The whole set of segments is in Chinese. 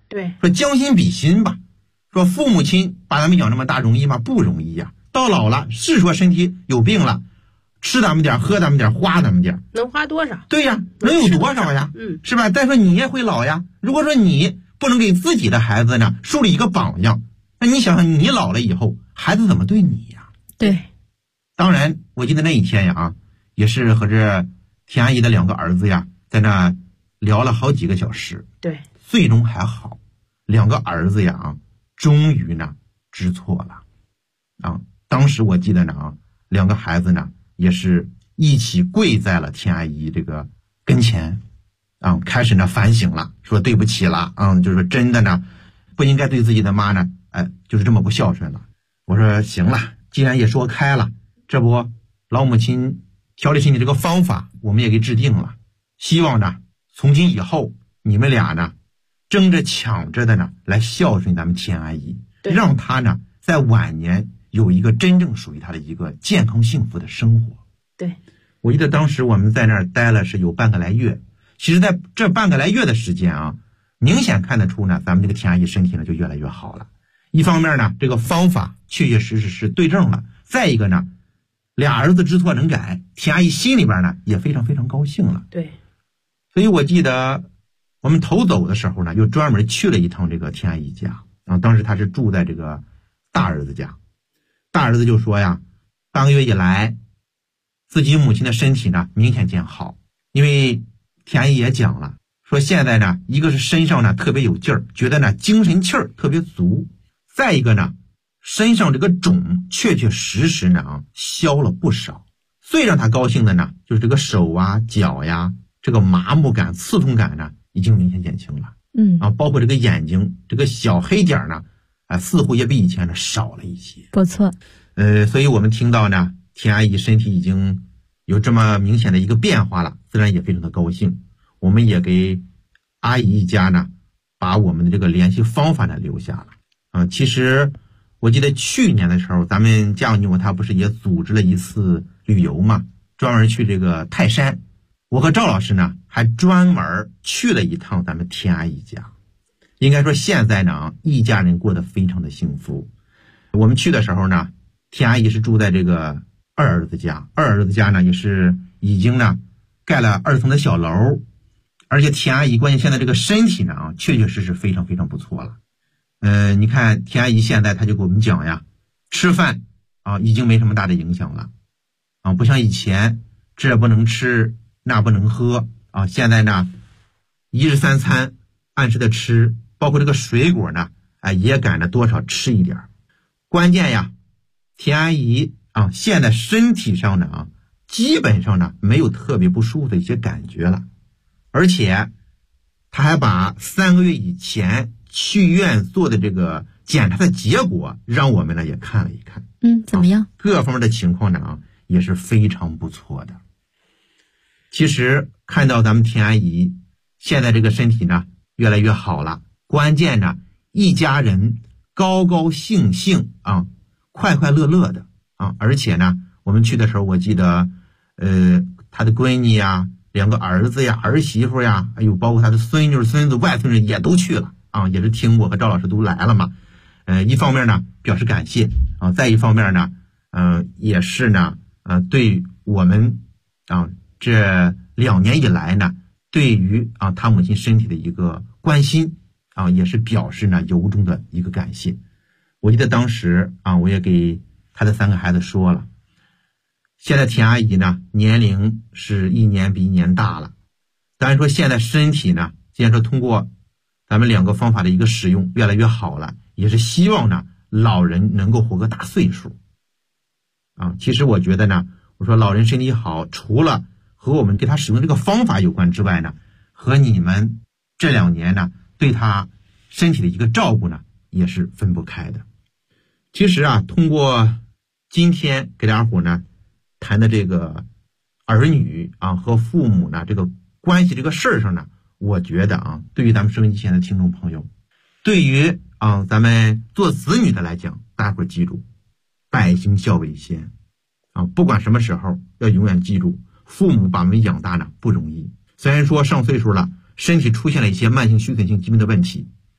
对， 说将心比心吧，说父母亲把咱们养这么大容易吗？不容易呀。到老了是说身体有病了，吃咱们点，喝咱们点，花咱们点， 能花多少？ 对呀，能有多少呀？是吧？再说你也会老呀。如果说你不能给自己的孩子呢树立一个榜样，那你想想你老了以后，孩子怎么对你呀？ 对。 当然，我记得那一天呀，也是和这田阿姨的2个儿子呀，在那聊了好几个小时。 对， 最终还好，2个儿子呀，终于呢知错了。当时我记得呢2个孩子呢也是一起跪在了田阿姨这个跟前，开始呢反省了，说对不起了，就是说真的呢不应该对自己的妈呢，就是这么不孝顺了。我说行了，既然也说开了，这不老母亲调理身体这个方法我们也给制定了，希望呢从今以后你们俩呢争着抢着的呢来孝顺咱们田阿姨，让她呢在晚年有一个真正属于她的一个健康幸福的生活。 对， 我记得当时我们在那儿待了是有半个来月，其实在这半个来月的时间明显看得出呢咱们这个田阿姨身体呢就越来越好了。一方面呢这个方法确确实实是对症了，再一个呢俩儿子知错能改，田阿姨心里边呢也非常非常高兴了。 对， 所以我记得我们头走的时候呢又专门去了一趟这个田阿姨家，当时他是住在这个大儿子家。大儿子就说呀，半个月以来自己母亲的身体呢明显见好，因为田阿姨也讲了，说现在呢一个是身上呢特别有劲儿，觉得呢精神气儿特别足，再一个呢身上这个肿确确实实呢消了不少。最让他高兴的呢就是这个手啊脚呀这个麻木感刺痛感呢已经明显减轻了。包括这个眼睛这个小黑点呢似乎也比以前呢少了一些。 不错。 所以我们听到呢田阿姨身体已经有这么明显的一个变化了，自然也非常的高兴。我们也给阿姨一家呢把我们的这个联系方法呢留下了。其实我记得去年的时候咱们家长他不是也组织了一次旅游嘛，专门去这个泰山，我和赵老师呢还专门去了一趟咱们田阿姨家。应该说现在呢一家人过得非常的幸福。我们去的时候呢田阿姨是住在这个二儿子家，二儿子家呢也是已经呢盖了2层的小楼，而且田阿姨关键现在这个身体呢确确实实非常非常不错了。你看田阿姨现在她就给我们讲呀，吃饭已经没什么大的影响了不像以前这不能吃那不能喝现在呢1日3餐按时的吃，包括这个水果呢也赶着多少吃一点。关键呀田阿姨现在身体上呢基本上呢没有特别不舒服的一些感觉了，而且她还把3个月以前去医院做的这个检查的结果让我们呢也看了一看。 怎么样？ 各方面的情况呢也是非常不错的。其实看到咱们田阿姨现在这个身体呢越来越好了，关键呢一家人高高兴兴快快乐乐的而且呢我们去的时候我记得他的闺女呀2个儿子呀儿媳妇呀包括他的孙女孙子外孙女也都去了也是听我和赵老师都来了嘛。一方面呢表示感谢再一方面呢也是呢对我们这2年以来呢对于他母亲身体的一个关心也是表示呢由衷的一个感谢。我记得当时我也给他的3个孩子说了，现在田阿姨呢年龄是1年比1年大了，当然说现在身体呢既然说通过咱们2个方法的一个使用越来越好了，也是希望呢老人能够活个大岁数其实我觉得呢，我说老人身体好除了和我们给他使用这个方法有关之外呢，和你们这2年呢对他身体的一个照顾呢也是分不开的。其实通过今天给大家伙呢谈的这个儿女和父母呢这个关系这个事儿上呢，我觉得对于咱们收音机前的听众朋友，对于咱们做子女的来讲，大家伙记住百行孝为先不管什么时候要永远记住父母把我们养大呢不容易。虽然说上岁数了，身体出现了一些慢性虚损性疾病的问题，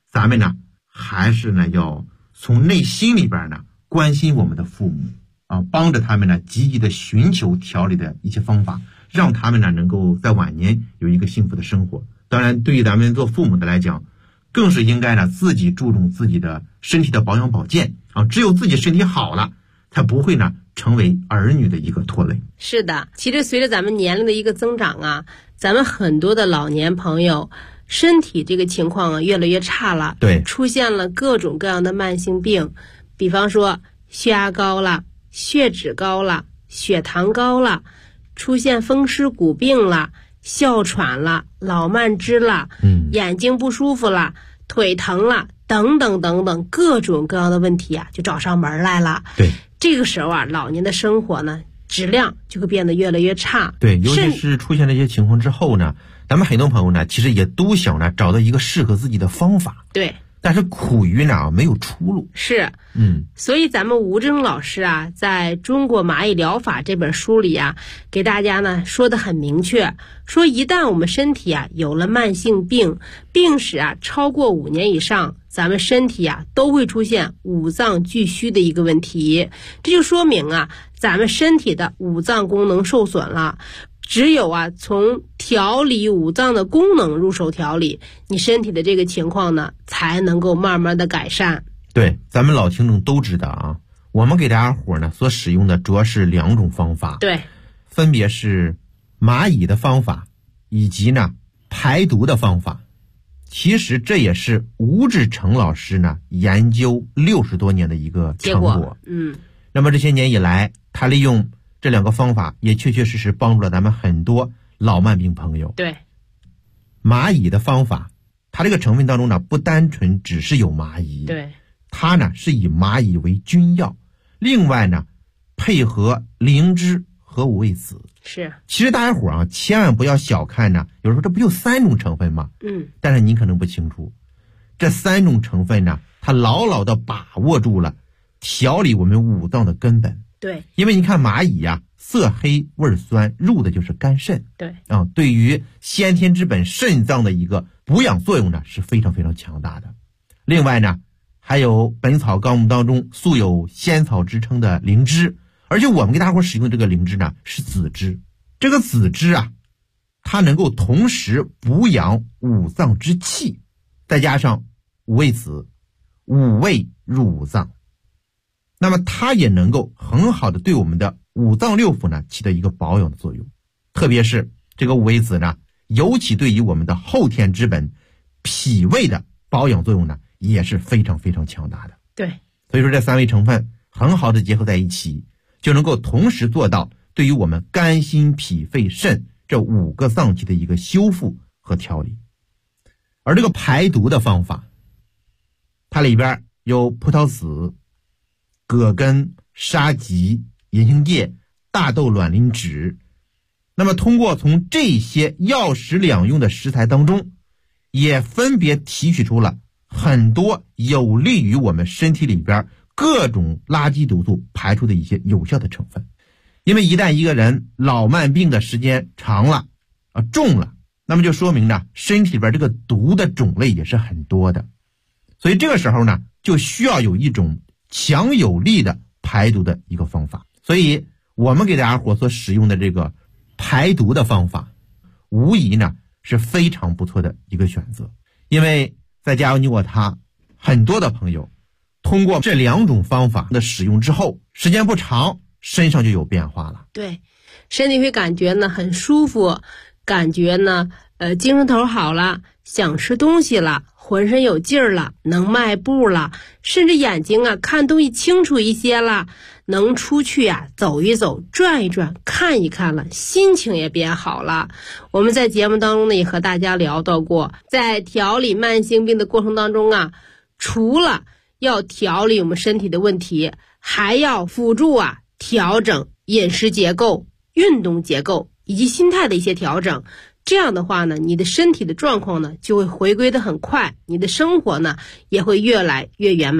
咱们呢还是呢要从内心里边呢关心我们的父母啊，帮着他们呢积极的寻求调理的一些方法，让他们呢能够在晚年有一个幸福的生活。当然对于咱们做父母的来讲，更是应该呢自己注重自己的身体的保养保健啊，只有自己身体好了，才不会呢成为儿女的一个拖累。 是的，其实随着咱们年龄的一个增长啊，咱们很多的老年朋友身体这个情况啊越来越差了， 对， 出现了各种各样的慢性病，比方说血压高了、血脂高了、血糖高了，出现风湿骨病了、哮喘了、老慢支了，眼睛不舒服了、腿疼了等等等等，各种各样的问题啊就找上门来了。 对， 这个时候啊，老年的生活呢质量就会变得越来越差。 对，尤其是出现这些情况之后呢，咱们很多朋友呢其实也都想呢找到一个适合自己的方法， 对， 但是苦于呢没有出路。 是，所以咱们吴峥老师啊，在中国蚂蚁疗法这本书里啊，给大家呢说得很明确，说一旦我们身体啊有了慢性病，病史啊超过5年以上，咱们身体啊都会出现五脏俱虚的一个问题。这就说明啊，咱们身体的五脏功能受损了。只有啊从调理五脏的功能入手调理，你身体的这个情况呢才能够慢慢的改善。 对，咱们老听众都知道啊，我们给大家伙呢所使用的主要是2种方法， 对， 分别是蚂蚁的方法以及呢排毒的方法。其实这也是吴志成老师呢研究60多年的一个成果。那么这些年以来，他利用这2个方法也确确实实帮助了咱们很多老慢病朋友。 对， 蚂蚁的方法，它这个成分当中呢不单纯只是有蚂蚁， 对， 它呢是以蚂蚁为君药，另外呢配合灵芝和五味子。 是， 其实大家伙啊千万不要小看呢，有人说这不就3种成分吗？但是您可能不清楚，这3种成分呢，它牢牢的把握住了调理我们五脏的根本。 对， 因为你看蚂蚁呀，色黑味酸，入的就是肝肾。 对啊，对于先天之本肾脏的一个补养作用呢是非常非常强大的。另外呢，还有《本草纲目》当中素有仙草之称的灵芝，而且我们给大伙使用的这个灵芝呢是紫芝。这个紫芝啊，它能够同时补养五脏之气，再加上五味子，五味入五脏，那么它也能够很好的对我们的五脏六腑呢起到一个保养的作用。特别是这个五味子呢，尤其对于我们的后天之本脾胃的保养作用呢也是非常非常强大的。 对， 所以说这3味成分很好的结合在一起，就能够同时做到对于我们肝心脾肺肾这5个脏器的一个修复和调理。而这个排毒的方法，它里边有葡萄籽、葛根、沙棘、银杏叶、大豆卵磷脂。那么通过从这些药食两用的食材当中，也分别提取出了很多有利于我们身体里边各种垃圾毒素排出的一些有效的成分。因为一旦一个人老慢病的时间长了重了，那么就说明呢身体里边这个毒的种类也是很多的。所以这个时候呢就需要有一种强有力的排毒的一个方法。所以我们给大家伙所使用的这个排毒的方法，无疑呢是非常不错的一个选择。因为在家有你我他很多的朋友通过这2种方法的使用之后，时间不长身上就有变化了。 对，身体会感觉呢很舒服，感觉呢精神头好了，想吃东西了，浑身有劲儿了，能迈步了，甚至眼睛啊看东西清楚一些了，能出去啊走一走，转一转，看一看了，心情也变好了。我们在节目当中呢也和大家聊到过，在调理慢性病的过程当中啊，除了要调理我们身体的问题，还要辅助啊调整饮食结构、运动结构以及心态的一些调整。这样的话呢，你的身体的状况呢就会回归的很快，你的生活呢也会越来越圆满。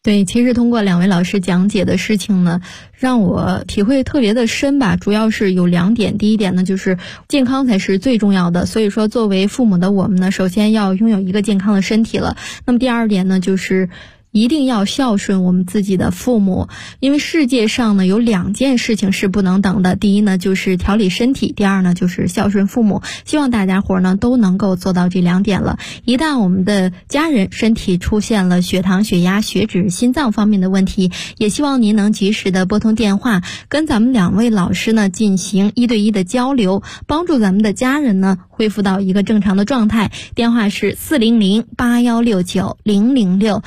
对，其实通过两位老师讲解的事情呢，让我体会特别的深吧，主要是有2点。第一点呢，就是健康才是最重要的，所以说作为父母的我们呢，首先要拥有一个健康的身体了。那么第2点呢，就是一定要孝顺我们自己的父母，因为世界上呢有2件事情是不能等的，第一呢就是调理身体，第2呢就是孝顺父母。希望大家伙呢都能够做到这2点了。一旦我们的家人身体出现了血糖、血压、血脂、心脏方面的问题，也希望您能及时的拨通电话，跟咱们2位老师呢进行1对1的交流，帮助咱们的家人呢恢复到一个正常的状态。电话是400-8169-006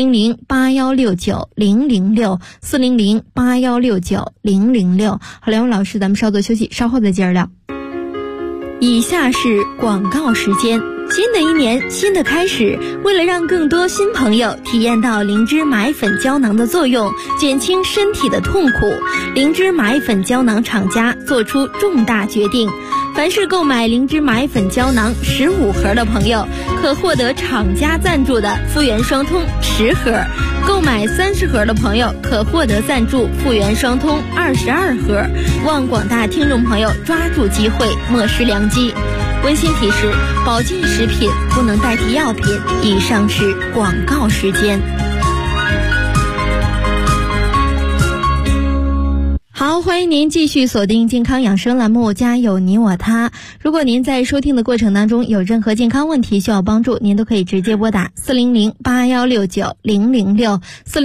400-8169-006 400-8169-006。好，两位老师，咱们稍作休息，稍后再接着聊。以下是广告时间。新的一年，新的开始，为了让更多新朋友体验到灵芝买粉胶囊的作用，减轻身体的痛苦，灵芝买粉胶囊厂家做出重大决定，凡是购买灵芝买粉胶囊15盒的朋友，可获得厂家赞助的复原双通10盒，购买30盒的朋友可获得赞助复原双通22盒。望广大听众朋友抓住机会，莫失良机。温馨提示：保健食品不能代替药品。以上是广告时间。好，欢迎您继续锁定健康养生栏目，家有你我他。如果您在收听的过程当中有任何健康问题需要帮助，您都可以直接拨打400-8169-006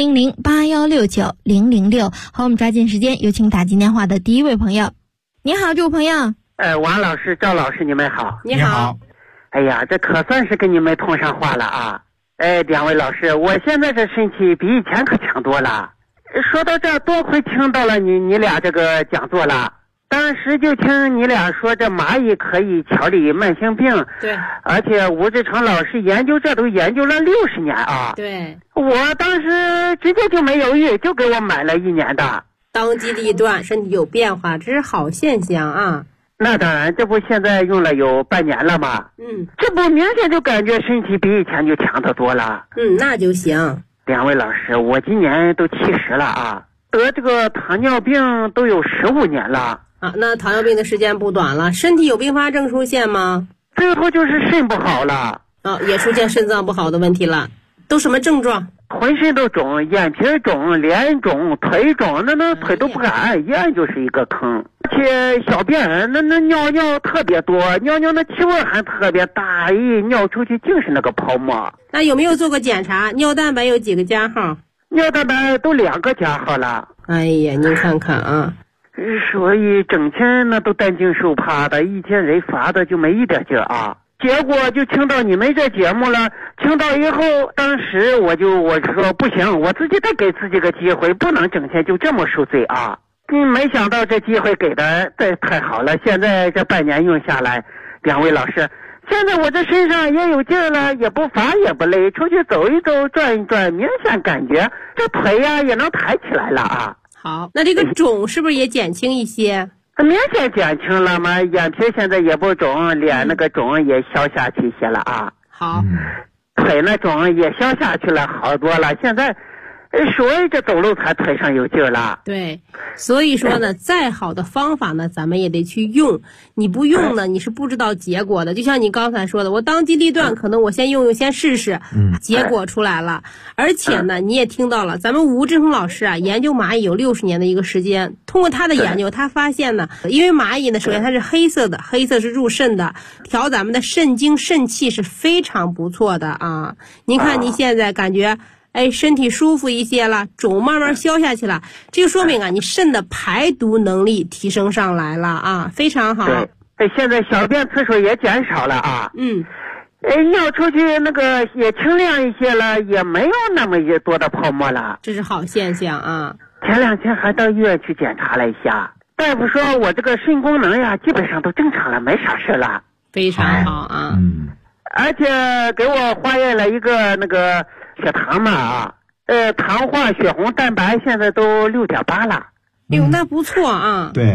400-8169-006。好，我们抓紧时间，有请打进电话的第一位朋友。你好，这位朋友。 王老师、赵老师，你们好。 你好。 哎呀，这可算是跟你们通上话了啊！2位老师，我现在这身体比以前可强多了。说到这，多亏听到了你俩这个讲座了。当时就听你俩说这蚂蚁可以调理慢性病， 对， 而且吴志成老师研究这都研究了60年啊。 对， 我当时直接就没犹豫，就给我买了1年的。 当机立断，身体有变化，这是好现象啊。 那当然，这不现在用了有半年了吗？这不明显就感觉身体比以前就强得多了。 那就行。 2位老师，我今年都70了啊，得这个糖尿病都有15年了啊。那糖尿病的时间不短了，身体有并发症出现吗？ 最后就是肾不好了啊，也出现肾脏不好的问题了。都什么症状？ 浑身都肿，眼皮肿，脸肿，腿肿，那腿都不敢按，一按就是一个坑。而且小便那尿特别多，尿那气味还特别大，尿出去净是那个泡沫。 那有没有做过检查？尿蛋白有几个加号？ 尿蛋白都2个加号了。 哎呀，您看看啊。 所以整天那都担惊受怕的，一天人乏的就没一点劲啊。结果就听到你们这节目了，听到以后，当时我说不行，我自己得给自己个机会，不能整天就这么受罪啊。没想到这机会给的太好了，现在这半年用下来，2位老师，现在我这身上也有劲了，也不乏也不累，出去走一走，转一转，明显感觉这腿呀也能抬起来了啊。 好，那这个肿是不是也减轻一些？ 明显减轻了嘛，眼皮现在也不肿，脸那个肿也消下去些了啊。 好， 腿那肿也消下去了，好多了。现在，所以这走路才腿上有劲了。 对，所以说呢，再好的方法呢，咱们也得去用。你不用呢，你是不知道结果的。就像你刚才说的，我当机立断，可能我先用，先试试，结果出来了。而且呢，你也听到了，咱们吴志成老师啊，研究蚂蚁有60年的一个时间。通过他的研究，他发现呢，因为蚂蚁呢，首先它是黑色的，黑色是入肾的，调咱们的肾精肾气是非常不错的啊。您看您现在感觉。身体舒服一些了，肿慢慢消下去了，这就说明啊，你肾的排毒能力提升上来了啊，非常好。 对，现在小便次数也减少了啊。尿出去那个也清亮一些了，也没有那么多的泡沫了， 这是好现象啊。 前2天还到医院去检查了一下，大夫说我这个肾功能呀，基本上都正常了，没啥事了。非常好啊。 而且给我化验了一个那个血糖嘛啊，糖化血红蛋白现在都6.8了。 那不错啊。 对，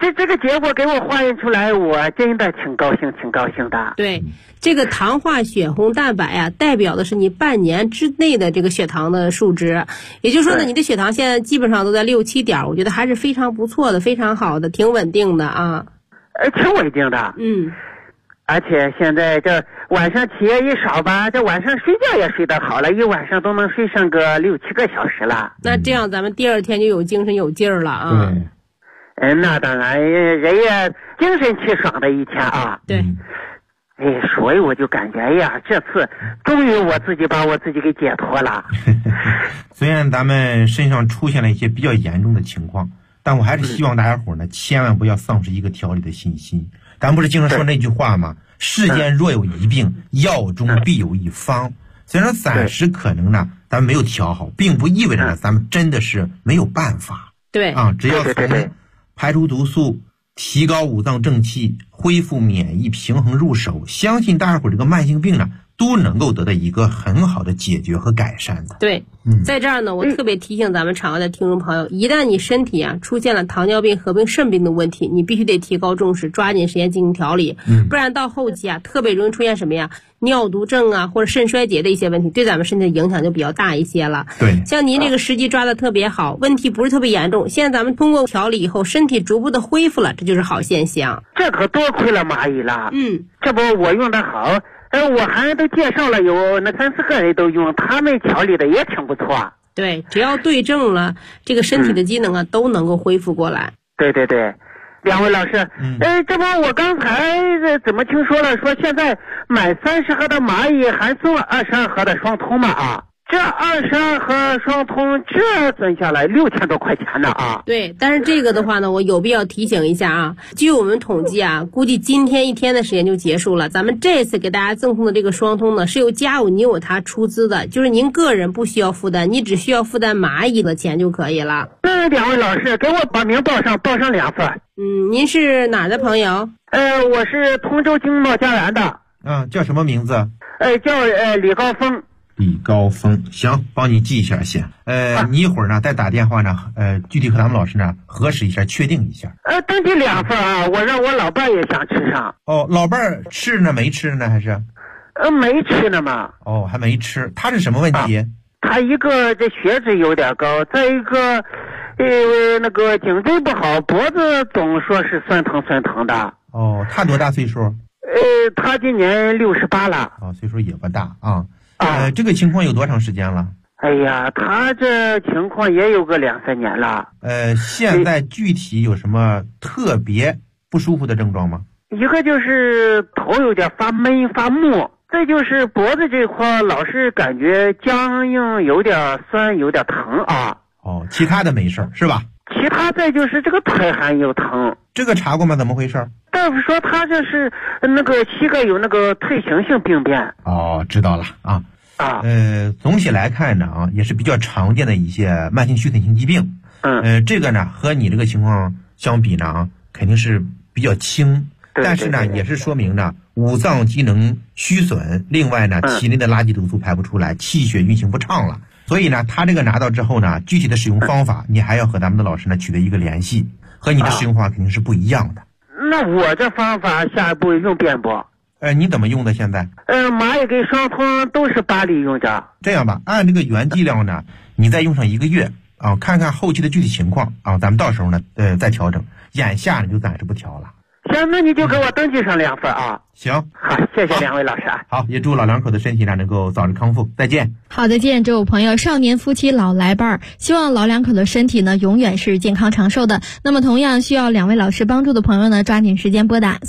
这个结果给我化验出来，我真的挺高兴的。 对，这个糖化血红蛋白啊，代表的是你半年之内的这个血糖的数值。也就是说呢，你的血糖现在基本上都在6、7点，我觉得还是非常不错的，非常好的，挺稳定的啊。 挺稳定的。而且现在这晚上起夜一少吧，这晚上睡觉也睡得好了，一晚上都能睡上个6、7个小时了。 那这样咱们第二天就有精神有劲儿了啊。 那当然，人也精神气爽的一天啊。 对。 所以我就感觉，这次终于我自己把我自己给解脱了。 虽然咱们身上出现了一些比较严重的情况，但我还是希望大家伙呢，千万不要丧失一个调理的信心。咱不是经常说那句话吗？世间若有一病，药中必有一方。虽然暂时可能呢，咱们没有调好，并不意味着呢，咱们真的是没有办法。 对啊，只要从排除毒素、提高五脏正气、恢复免疫平衡入手，相信大家伙这个慢性病呢，都能够得到一个很好的解决和改善的。 对，在这儿呢，我特别提醒咱们场外的听众朋友，一旦你身体啊出现了糖尿病合并肾病的问题，你必须得提高重视，抓紧时间进行调理，不然到后期啊，特别容易出现什么呀？尿毒症啊，或者肾衰竭的一些问题，对咱们身体的影响就比较大一些了。 对， 像您这个时机抓得特别好，问题不是特别严重，现在咱们通过调理以后，身体逐步的恢复了，这就是好现象。 这可多亏了蚂蚁了。这不我用的好，我还都介绍了有那3、4个人都用，他们调理的也挺不错。 对，只要对症了，这个身体的机能啊，都能够恢复过来。 对。两位老师，这不我刚才怎么听说了，说现在买30盒的蚂蚁还送22盒的双通嘛啊？这22盒双通，这算下来6000多块钱呢啊！ 对，但是这个的话呢，我有必要提醒一下啊。据我们统计啊，估计今天1天的时间就结束了。咱们这次给大家赠送的这个双通呢，是由家务你我他出资的，就是您个人不需要负担，你只需要负担蚂蚁的钱就可以了。 那两位老师给我把名报上2份。 您是哪儿的朋友？ 我是通州经贸家园的。 叫什么名字？ 叫李高峰。 李高峰，行，帮你记一下先。你一会儿呢再打电话呢，具体和咱们老师呢核实一下，确定一下。 登记2份啊，我让我老伴也想吃上。 老伴儿吃呢没吃呢还是？ 没吃呢嘛。 还没吃，他是什么问题？ 他一个这血脂有点高，再一个那个颈椎不好，脖子总说是酸疼的。 他多大岁数？ 他今年68了。 岁数也不大啊。这个情况有多长时间了？ 他这情况也有个2、3年了。 现在具体有什么特别不舒服的症状吗？ 一个就是头有点发闷发木，再就是脖子这块老是感觉僵硬，有点酸，有点疼啊。 其他的没事是吧？ 其他再就是这个腿还有疼。 这个查过吗？怎么回事？ 大夫说他这是那个膝盖有那个退行性病变。 知道了啊。总体来看呢也是比较常见的一些慢性虚损性疾病。这个呢和你这个情况相比呢肯定是比较轻，但是呢也是说明呢五脏机能虚损，另外呢体内的垃圾毒素排不出来，气血运行不畅了。所以呢他这个拿到之后呢，具体的使用方法你还要和咱们的老师呢取得一个联系，和你的使用方法肯定是不一样的。 那我这方法下一步用遍不？ 你怎么用的现在？ 蚂蚁跟双通都是8粒用着。 这样吧，按这个原剂量呢，你再用上1个月啊，看看后期的具体情况啊，咱们到时候呢再调整。眼下呢就暂时不调了。 行，那你就给我登记上2份啊。 行， 好，谢谢两位老师啊。 好，也祝老两口的身体呢能够早日康复。再见。 好的，见这位朋友，少年夫妻老来伴儿，希望老两口的身体呢永远是健康长寿的。那么同样需要2位老师帮助的朋友呢，抓紧时间拨打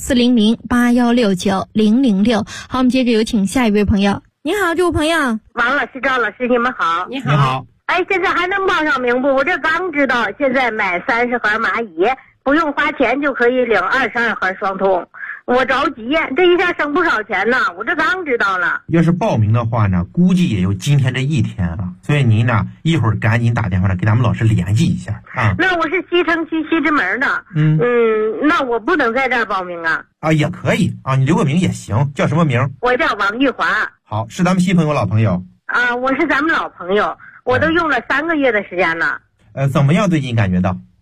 400-8169-006。好，我们接着有请下一位朋友。你好，这位朋友。 王老师、赵老师，你们好。 你好。 现在还能报上名不？我这刚知道，现在买30盒蚂蚁不用花钱就可以领22盒双通，我着急，这一下省不少钱呢。我这刚知道了。 要是报名的话呢，估计也有今天这1天了。所以您呢，一会儿赶紧打电话呢，给咱们老师联系一下啊。 那我是西城区西直门的，那我不能在这儿报名啊？ 也可以啊，你留个名也行。叫什么名？ 我叫王玉华。 好，是咱们新朋友老朋友？ 我是咱们老朋友，我都用了3个月的时间了。 怎么样？最近感觉到？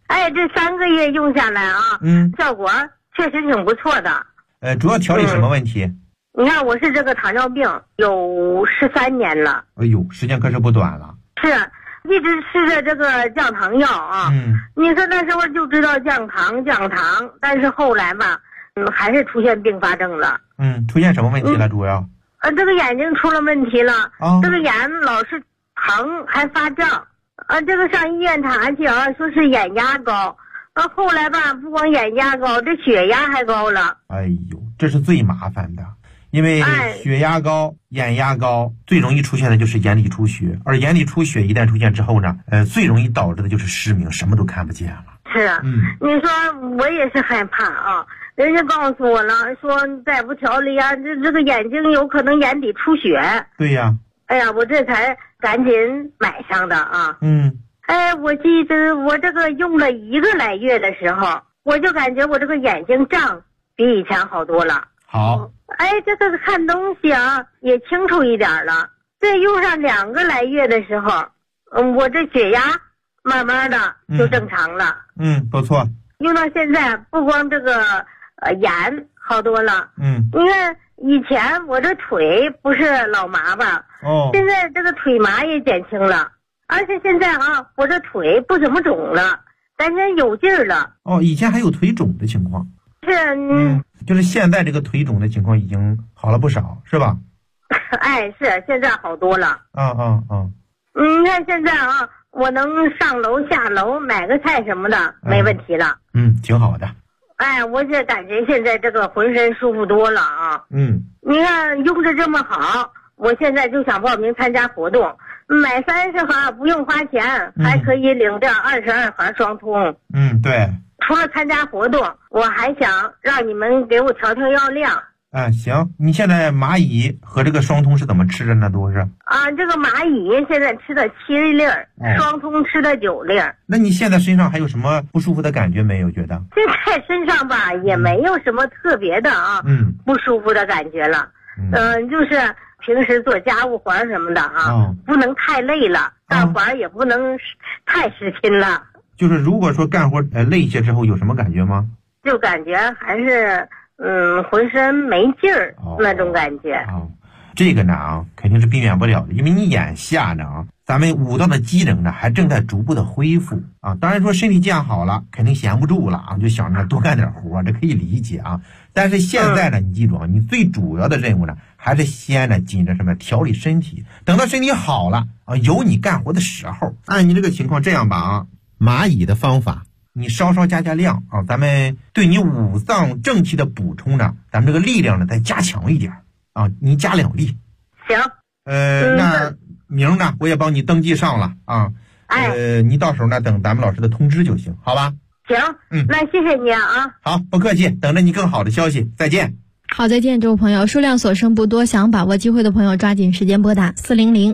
哎，这3个月用下来啊，效果确实挺不错的。 主要调理什么问题？ 你看我是这个糖尿病有13年了。 哎呦，时间可是不短了。 是，一直吃着这个降糖药啊。你说那时候就知道降糖，但是后来吧，还是出现并发症了。 出现什么问题了？主要？ 这个眼睛出了问题了。这个眼老是疼，还发胀。这个上医院查去啊，说是眼压高。后来吧，不光眼压高，这血压还高了。 哎呦，这是最麻烦的，因为血压高、眼压高，最容易出现的就是眼底出血，而眼底出血一旦出现之后呢，最容易导致的就是失明，什么都看不见了。 是，你说我也是害怕啊。人家告诉我了，说再不调理啊，这个眼睛有可能眼底出血。 对呀。 哎呀，我这才赶紧买上的啊。我记得我这个用了1个来月的时候，我就感觉我这个眼睛胀比以前好多了。 好。 这个看东西啊也清楚一点了。再用上2个来月的时候，我这血压慢慢的就正常了。 不错。 用到现在，不光这个眼好多了。你看以前我这腿不是老麻吧？现在这个腿麻也减轻了。而且现在啊，我这腿不怎么肿了，感觉有劲儿了。 以前还有腿肿的情况。 是， 就是现在这个腿肿的情况已经好了不少，是吧？ 是，现在好多了。你看现在啊，我能上楼下楼买个菜什么的，没问题了。 挺好的。 我这感觉现在这个浑身舒服多了啊。你看用着这么好，我现在就想报名参加活动。买30盒不用花钱，还可以领这22盒双通。 对。 除了参加活动，我还想让你们给我调药量。 行，你现在蚂蚁和这个双通是怎么吃的呢？都是这个蚂蚁现在吃的7粒，双通吃的9粒。 那你现在身上还有什么不舒服的感觉没有？觉得现在身上吧也没有什么特别的不舒服的感觉了。就是平时做家务活什么的不能太累了，干活也不能太使劲了。 就是如果说干活累些之后有什么感觉吗？ 就感觉还是浑身没劲儿那种感觉。 这个呢肯定是避免不了的，因为你眼下呢咱们5道的机能呢还正在逐步的恢复当然说身体健好了肯定闲不住了就想着多干点活，这可以理解但是现在呢你记住你最主要的任务呢还是先呢紧着什么调理身体，等到身体好了有你干活的时候。按你这个情况这样吧蚂蚁的方法你稍稍加量咱们对你5脏正气的补充呢，咱们这个力量呢再加强一点你加2粒。 行。 那名呢我也帮你登记上了你到时候呢等咱们老师的通知就行，好吧？ 行。那谢谢你好，不客气，等着你更好的消息，再见。 好，再见，这位朋友，数量所剩不多，想把握机会的朋友抓紧时间拨打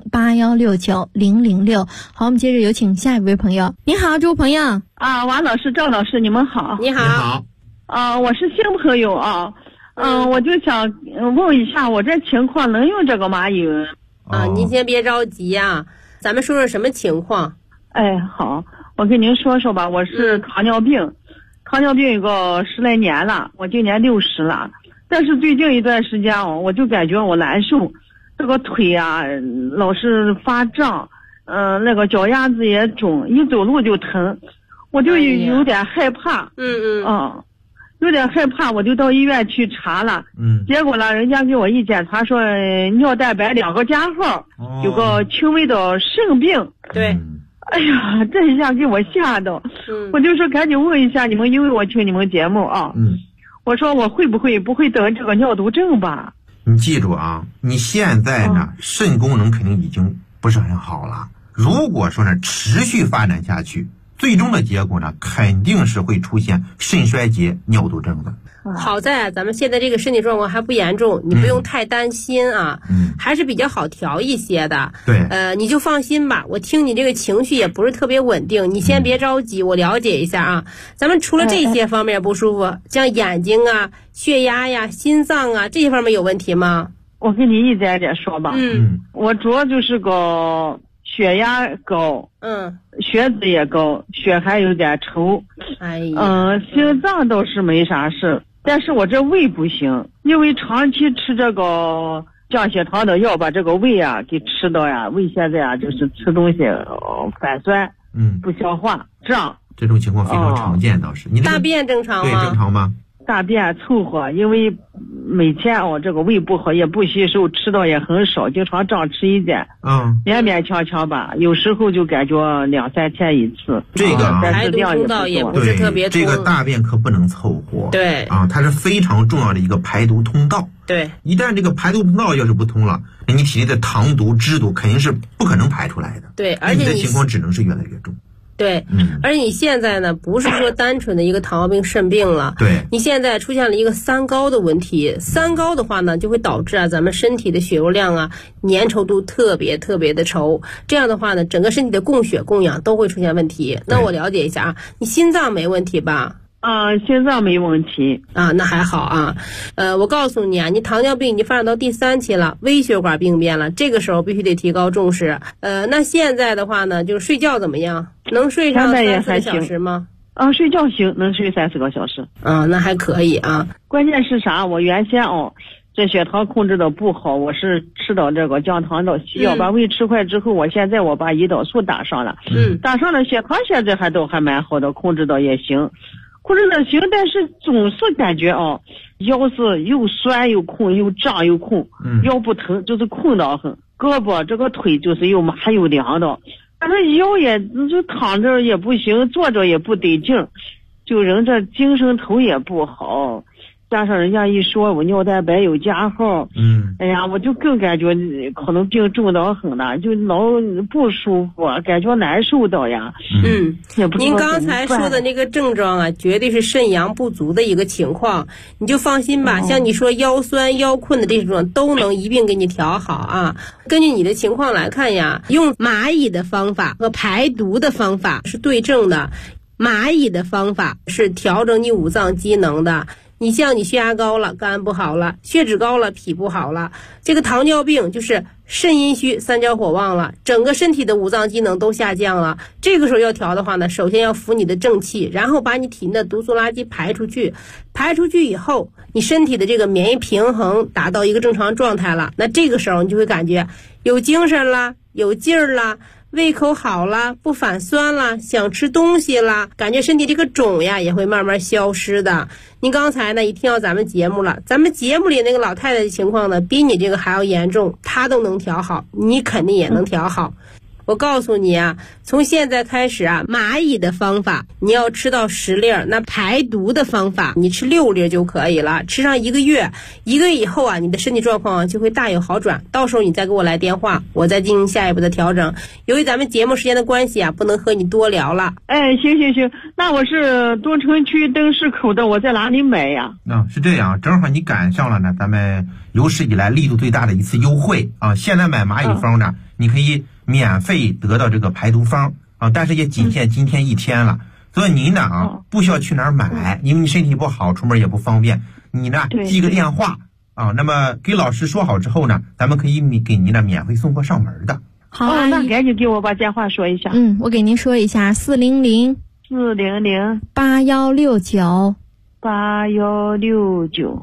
400-8169-006。好，我们接着有请下一位朋友。你好，这位朋友。 王老师、赵老师，你们好。 你好。 我是新朋友我就想问一下，我这情况能用这个蚂蚁纹您先别着急咱们说说什么情况。 好，我跟您说说吧，我是糖尿病，有个10来年了，我今年60了。但是最近一段时间我就感觉我难受，这个腿老是发胀，那个脚丫子也肿，一走路就疼，我就有点害怕。有点害怕，我就到医院去查了。结果呢，人家给我一检查说尿蛋白2个加号，有个轻微的肾病。 对。 哎呀，这一下给我吓到。我就说赶紧问一下你们，因为我听你们节目我说我不会得这个尿毒症吧？ 你记住你现在呢肾功能肯定已经不是很好了，如果说呢持续发展下去，最终的结果呢肯定是会出现肾衰竭、尿毒症的。 好在咱们现在这个身体状况还不严重，你不用太担心还是比较好调一些的。 对。 你就放心吧，我听你这个情绪也不是特别稳定，你先别着急，我了解一下咱们除了这些方面不舒服，像眼睛血压呀、心脏这些方面有问题吗？ 我跟你一点点说吧。我主要就是个血压高，血脂也高，血还有点稠。 哎呀， 心脏倒是没啥事，但是我这胃不行，因为长期吃这个降血糖的药，把这个胃啊给吃到呀，胃现在啊就是吃东西反酸，不消化，胀。 这种情况非常常见，倒是。你大便正常吗？ 对，正常吗？ 大便凑合，因为每天这个胃不好，也不吸收，吃到也很少，经常胀吃一点，勉勉强强吧，有时候就感觉2-3天一次。 这个排毒通道也不是特别对，这个大便可不能凑合。 对它是非常重要的一个排毒通道。 对， 一旦这个排毒通道要是不通了，那你体内的糖毒、脂毒肯定是不可能排出来的。 对，而且你的情况只能是越来越重。 对，而且你现在呢，不是说单纯的一个糖尿病肾病了， 对， 你现在出现了一个三高的问题。三高的话呢，就会导致咱们身体的血流量粘稠度特别特别的稠，这样的话呢，整个身体的供血供氧都会出现问题。那我了解一下你心脏没问题吧？ 心脏没问题那还好我告诉你你糖尿病已经发展到第3期了，微血管病变了，这个时候必须得提高重视。那现在的话呢，就是睡觉怎么样？能睡上3-4个小时吗？ 睡觉行，能睡3-4个小时。 那还可以关键是啥？我原先这血糖控制的不好，我是吃到这个降糖的西药，把胃吃坏之后，现在我把胰岛素打上了，打上了，血糖现在还蛮好的，控制的也行。控制的行，但是总是感觉腰是又酸又空，又胀又空，腰不疼，就是空得很，胳膊这个腿就是又麻又凉的，反正腰也就躺着也不行，坐着也不得劲，就人这精神头也不好，加上人家一说我尿蛋白有加号，哎呀，我就更感觉可能病重得很了，就老不舒服，感觉难受的呀。 您刚才说的那个症状绝对是肾阳不足的一个情况，你就放心吧。像你说腰酸腰困的这种都能一并给你调好根据你的情况来看呀，用蚂蚁的方法和排毒的方法是对症的。蚂蚁的方法是调整你五脏机能的。你像你血压高了，肝不好了；血脂高了，脾不好了。这个糖尿病就是肾阴虚，三焦火旺了，整个身体的五脏机能都下降了。这个时候要调的话呢，首先要扶你的正气，然后把你体内的毒素垃圾排出去。排出去以后，你身体的这个免疫平衡达到一个正常状态了，那这个时候你就会感觉有精神了，有劲儿了。胃口好了，不反酸了，想吃东西了，感觉身体这个肿也会慢慢消失的。您刚才呢一听到咱们节目了，咱们节目里那个老太太的情况呢，比你这个还要严重，她都能调好，你肯定也能调好。我告诉你从现在开始蚂蚁的方法你要吃到10粒，那排毒的方法你吃6粒就可以了，吃上1个月，1个月以后你的身体状况就会大有好转，到时候你再给我来电话，我再进行下一步的调整。由于咱们节目时间的关系不能和你多聊了。 行，那我是东城区灯市口的，我在哪里买呀？ 是这样，正好你赶上了呢，咱们有史以来力度最大的一次优惠现在买蚂蚁方呢，你可以免费得到这个排毒方但是也仅限今天1天了，所以您呢不需要去哪儿买，因为你身体不好，出门也不方便，你呢记个电话那么给老师说好之后呢，咱们可以给您呢免费送货上门的。 好那赶紧给我把电话说一下。 我给您说一下，400 8169 8169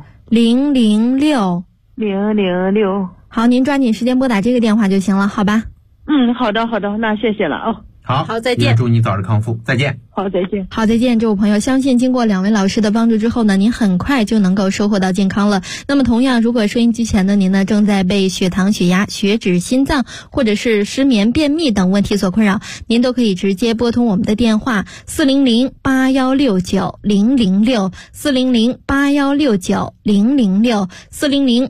006。好，您抓紧时间拨打这个电话就行了，好吧？ 好的，那谢谢了好， 再见。 祝你早日康复，再见。 好，再见。 好，再见，这位朋友，相信经过2位老师的帮助之后呢，您很快就能够收获到健康了。那么同样，如果收音机前的您呢，正在被血糖、血压、血脂、心脏或者是失眠、便秘等问题所困扰，您都可以直接拨通我们的电话400 8169 006 400 8169 006 400